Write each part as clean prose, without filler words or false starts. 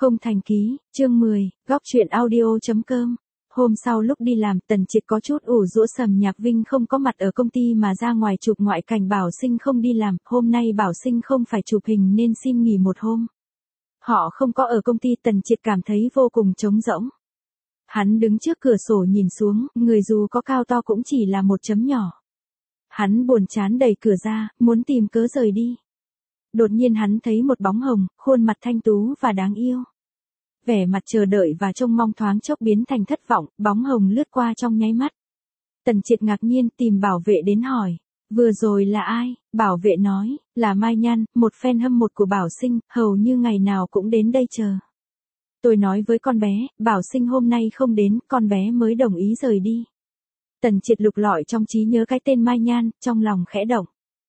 Không thành ký, chương 10, góc truyện audio.com. Hôm sau lúc đi làm, Tần Triệt có chút ủ rũ Sầm Nhạc Vinh không có mặt ở công ty mà ra ngoài chụp ngoại cảnh. Bảo Sinh không đi làm, hôm nay Bảo Sinh không phải chụp hình nên xin nghỉ một hôm. Họ không có ở công ty, Tần Triệt cảm thấy vô cùng trống rỗng. Hắn đứng trước cửa sổ nhìn xuống, người dù có cao to cũng chỉ là một chấm nhỏ. Hắn buồn chán đẩy cửa ra, muốn tìm cớ rời đi. Đột nhiên hắn thấy một bóng hồng, khuôn mặt thanh tú và đáng yêu. Vẻ mặt chờ đợi và trông mong thoáng chốc biến thành thất vọng, bóng hồng lướt qua trong nháy mắt. Tần Triệt ngạc nhiên tìm bảo vệ đến hỏi, vừa rồi là ai? Bảo vệ nói, là Mai Nhan, một fan hâm mộ của Bảo Sinh, hầu như ngày nào cũng đến đây chờ. Tôi nói với con bé, Bảo Sinh hôm nay không đến, con bé mới đồng ý rời đi. Tần Triệt lục lọi trong trí nhớ cái tên Mai Nhan, trong lòng khẽ động.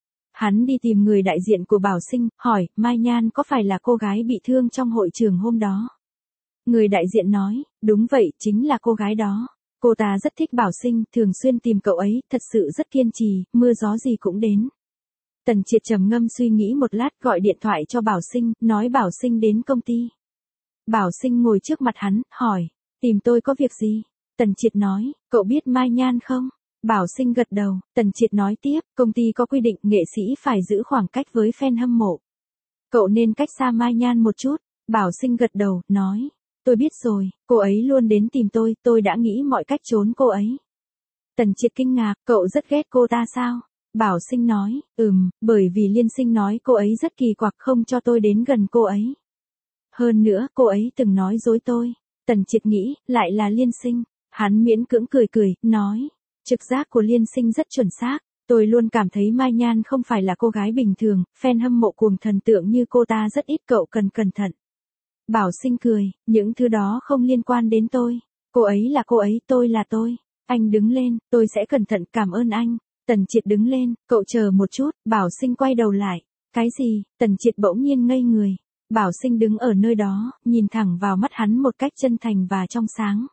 Hắn đi tìm người đại diện của Bảo Sinh, hỏi, Mai Nhan có phải là cô gái bị thương trong hội trường hôm đó? Người đại diện nói, đúng vậy, chính là cô gái đó. Cô ta rất thích Bảo Sinh, thường xuyên tìm cậu ấy, thật sự rất kiên trì, mưa gió gì cũng đến. Tần Triệt trầm ngâm suy nghĩ một lát, gọi điện thoại cho Bảo Sinh, nói Bảo Sinh đến công ty. Bảo Sinh ngồi trước mặt hắn, hỏi, tìm tôi có việc gì? Tần Triệt nói, cậu biết Mai Nhan không? Bảo Sinh gật đầu, Tần Triệt nói tiếp, công ty có quy định nghệ sĩ phải giữ khoảng cách với fan hâm mộ. Cậu nên cách xa Mai Nhan một chút. Bảo Sinh gật đầu, nói, tôi biết rồi, cô ấy luôn đến tìm tôi đã nghĩ mọi cách trốn cô ấy. Tần Triệt kinh ngạc, cậu rất ghét cô ta sao? Bảo Sinh nói, bởi vì Liên Sinh nói cô ấy rất kỳ quặc không cho tôi đến gần cô ấy. Hơn nữa, cô ấy từng nói dối tôi. Tần Triệt nghĩ, lại là Liên Sinh. Hắn miễn cưỡng cười, nói, trực giác của Liên Sinh rất chuẩn xác. Tôi luôn cảm thấy Mai Nhan không phải là cô gái bình thường, fan hâm mộ cuồng thần tượng như cô ta rất ít, cậu cần cẩn thận. Bảo Sinh cười, những thứ đó không liên quan đến tôi. Cô ấy là cô ấy, tôi là tôi. Anh đứng lên, tôi sẽ cẩn thận, cảm ơn anh. Tần Triệt đứng lên, cậu chờ một chút. Bảo Sinh quay đầu lại. Cái gì? Tần Triệt bỗng nhiên ngây người. Bảo Sinh đứng ở nơi đó, nhìn thẳng vào mắt hắn một cách chân thành và trong sáng.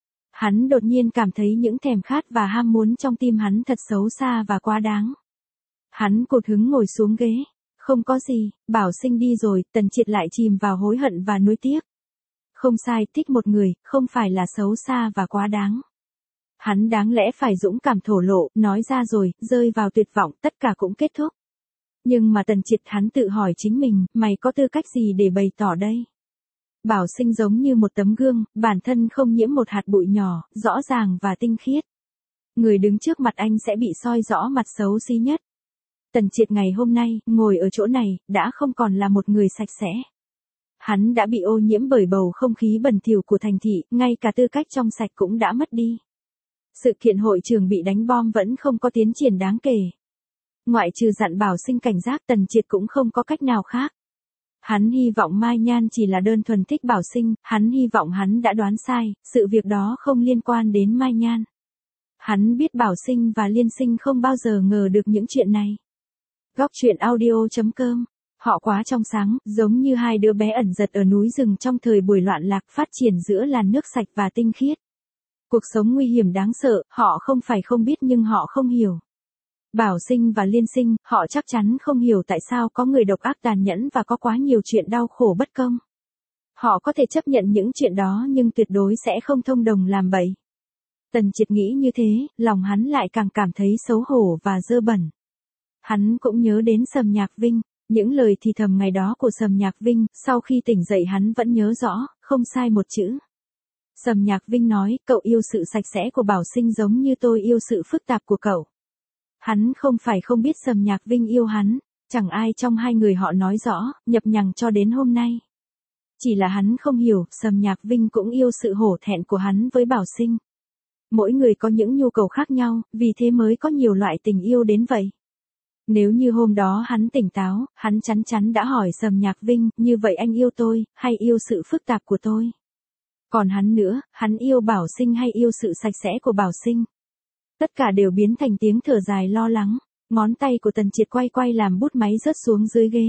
Hắn đột nhiên cảm thấy những thèm khát và ham muốn trong tim hắn thật xấu xa và quá đáng. Hắn cụt hứng ngồi xuống ghế. Không có gì, Bảo Sinh đi rồi, Tần Triệt lại chìm vào hối hận và nuối tiếc. Không sai, thích một người, không phải là xấu xa và quá đáng. Hắn đáng lẽ phải dũng cảm thổ lộ, nói ra rồi, rơi vào tuyệt vọng, tất cả cũng kết thúc. Nhưng mà Tần Triệt hắn tự hỏi chính mình, mày có tư cách gì để bày tỏ đây? Bảo Sinh giống như một tấm gương, bản thân không nhiễm một hạt bụi nhỏ, rõ ràng và tinh khiết. Người đứng trước mặt anh sẽ bị soi rõ mặt xấu xí nhất. Tần Triệt ngày hôm nay, ngồi ở chỗ này, đã không còn là một người sạch sẽ. Hắn đã bị ô nhiễm bởi bầu không khí bẩn thỉu của thành thị, ngay cả tư cách trong sạch cũng đã mất đi. Sự kiện hội trường bị đánh bom vẫn không có tiến triển đáng kể. Ngoại trừ dặn Bảo Sinh cảnh giác, Tần Triệt cũng không có cách nào khác. Hắn hy vọng Mai Nhan chỉ là đơn thuần thích Bảo Sinh, hắn hy vọng hắn đã đoán sai, sự việc đó không liên quan đến Mai Nhan. Hắn biết Bảo Sinh và Liên Sinh không bao giờ ngờ được những chuyện này. Góc truyện audio.com. Họ quá trong sáng, giống như hai đứa bé ẩn giật ở núi rừng trong thời buổi loạn lạc, phát triển giữa làn nước sạch và tinh khiết. Cuộc sống nguy hiểm đáng sợ, họ không phải không biết nhưng họ không hiểu. Bảo Sinh và Liên Sinh, họ chắc chắn không hiểu tại sao có người độc ác tàn nhẫn và có quá nhiều chuyện đau khổ bất công. Họ có thể chấp nhận những chuyện đó nhưng tuyệt đối sẽ không thông đồng làm bậy. Tần Triệt nghĩ như thế, lòng hắn lại càng cảm thấy xấu hổ và dơ bẩn. Hắn cũng nhớ đến Sầm Nhạc Vinh, những lời thì thầm ngày đó của Sầm Nhạc Vinh, sau khi tỉnh dậy hắn vẫn nhớ rõ, không sai một chữ. Sầm Nhạc Vinh nói, cậu yêu sự sạch sẽ của Bảo Sinh giống như tôi yêu sự phức tạp của cậu. Hắn không phải không biết Sầm Nhạc Vinh yêu hắn, chẳng ai trong hai người họ nói rõ, nhập nhằng cho đến hôm nay. Chỉ là hắn không hiểu, Sầm Nhạc Vinh cũng yêu sự hổ thẹn của hắn với Bảo Sinh. Mỗi người có những nhu cầu khác nhau, vì thế mới có nhiều loại tình yêu đến vậy. Nếu như hôm đó hắn tỉnh táo, hắn chắn chắn đã hỏi Sầm Nhạc Vinh, như vậy anh yêu tôi, hay yêu sự phức tạp của tôi? Còn hắn nữa, hắn yêu Bảo Sinh hay yêu sự sạch sẽ của Bảo Sinh? Tất cả đều biến thành tiếng thở dài lo lắng, ngón tay của Tần Triệt quay làm bút máy rớt xuống dưới ghế.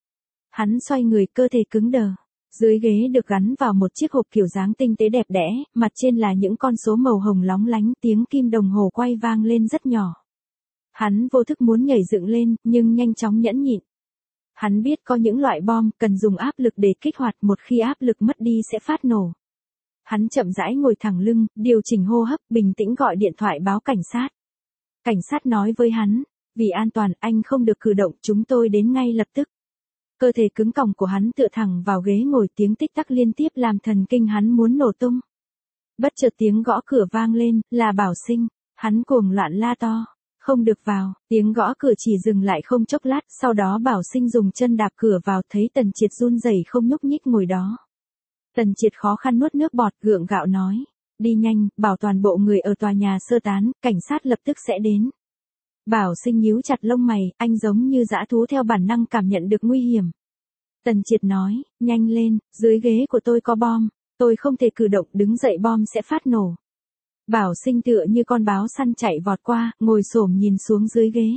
Hắn xoay người, cơ thể cứng đờ. Dưới ghế được gắn vào một chiếc hộp kiểu dáng tinh tế đẹp đẽ, mặt trên là những con số màu hồng lóng lánh, tiếng kim đồng hồ quay vang lên rất nhỏ. Hắn vô thức muốn nhảy dựng lên, nhưng nhanh chóng nhẫn nhịn. Hắn biết có những loại bom cần dùng áp lực để kích hoạt, một khi áp lực mất đi sẽ phát nổ. Hắn chậm rãi ngồi thẳng lưng, điều chỉnh hô hấp, bình tĩnh gọi điện thoại báo cảnh sát. Cảnh sát nói với hắn, vì an toàn anh không được cử động, chúng tôi đến ngay lập tức. Cơ thể cứng còng của hắn tựa thẳng vào ghế ngồi, tiếng tích tắc liên tiếp làm thần kinh hắn muốn nổ tung. Bất chợt tiếng gõ cửa vang lên, là Bảo Sinh. Hắn cuồng loạn la to, không được vào. Tiếng gõ cửa chỉ dừng lại không chốc lát, sau đó Bảo Sinh dùng chân đạp cửa vào, thấy Tần Triệt run rẩy không nhúc nhích ngồi đó. Tần Triệt khó khăn nuốt nước bọt, gượng gạo nói, đi nhanh, bảo toàn bộ người ở tòa nhà sơ tán, cảnh sát lập tức sẽ đến. Bảo Sinh nhíu chặt lông mày, anh giống như dã thú theo bản năng cảm nhận được nguy hiểm. Tần Triệt nói, nhanh lên, dưới ghế của tôi có bom, tôi không thể cử động, đứng dậy bom sẽ phát nổ. Bảo Sinh tựa như con báo săn chạy vọt qua, ngồi xổm nhìn xuống dưới ghế.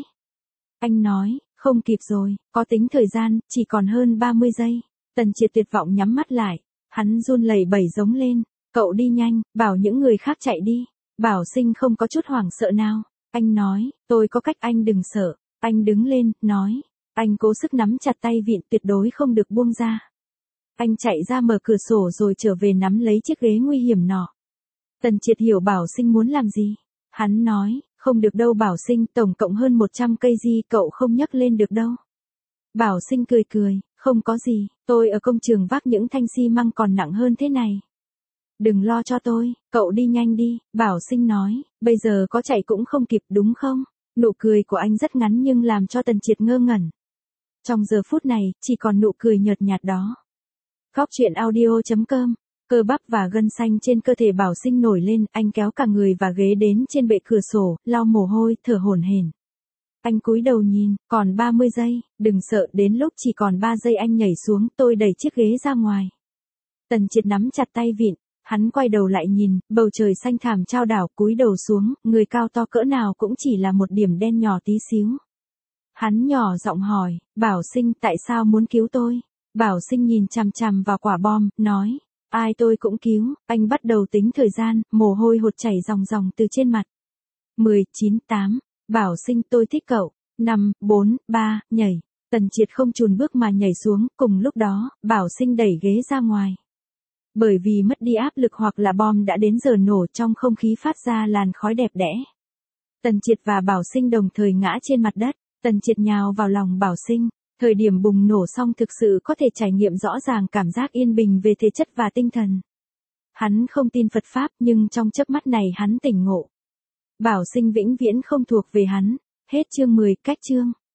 Anh nói, không kịp rồi, có tính thời gian, chỉ còn hơn 30 giây. Tần Triệt tuyệt vọng nhắm mắt lại, hắn run lẩy bẩy giống lên, cậu đi nhanh, bảo những người khác chạy đi. Bảo Sinh không có chút hoảng sợ nào. Anh nói, tôi có cách, anh đừng sợ. Anh đứng lên, nói, anh cố sức nắm chặt tay vịn, tuyệt đối không được buông ra. Anh chạy ra mở cửa sổ rồi trở về nắm lấy chiếc ghế nguy hiểm nọ. Tần Triệt hiểu Bảo Sinh muốn làm gì. Hắn nói, không được đâu Bảo Sinh, tổng cộng hơn 100 cây gì cậu không nhấc lên được đâu. Bảo Sinh cười cười, không có gì, tôi ở công trường vác những thanh xi măng còn nặng hơn thế này. Đừng lo cho tôi, cậu đi nhanh đi, Bảo Sinh nói, bây giờ có chạy cũng không kịp đúng không? Nụ cười của anh rất ngắn nhưng làm cho Tần Triệt ngơ ngẩn. Trong giờ phút này, chỉ còn nụ cười nhợt nhạt đó. Góc truyện audio.com. Cơ bắp và gân xanh trên cơ thể Bảo Sinh nổi lên, anh kéo cả người và ghế đến trên bệ cửa sổ, lau mồ hôi, thở hổn hển. Anh cúi đầu nhìn, còn 30 giây, đừng sợ, đến lúc chỉ còn 3 giây anh nhảy xuống, tôi đẩy chiếc ghế ra ngoài. Tần Triệt nắm chặt tay vịn, hắn quay đầu lại nhìn, bầu trời xanh thẳm chao đảo, cúi đầu xuống, người cao to cỡ nào cũng chỉ là một điểm đen nhỏ tí xíu. Hắn nhỏ giọng hỏi, Bảo Sinh tại sao muốn cứu tôi? Bảo Sinh nhìn chằm chằm vào quả bom, nói, ai tôi cũng cứu. Anh bắt đầu tính thời gian, mồ hôi hột chảy ròng ròng từ trên mặt. 10, 9, 8. Bảo Sinh tôi thích cậu. 5, 4, 3, nhảy. Tần Triệt không chùn bước mà nhảy xuống, cùng lúc đó, Bảo Sinh đẩy ghế ra ngoài. Bởi vì mất đi áp lực hoặc là bom đã đến giờ nổ, trong không khí phát ra làn khói đẹp đẽ. Tần Triệt và Bảo Sinh đồng thời ngã trên mặt đất. Tần Triệt nhào vào lòng Bảo Sinh. Thời điểm bùng nổ xong thực sự có thể trải nghiệm rõ ràng cảm giác yên bình về thể chất và tinh thần. Hắn không tin Phật Pháp nhưng trong chớp mắt này hắn tỉnh ngộ. Bảo Sinh vĩnh viễn không thuộc về hắn. Hết chương 10, cách chương.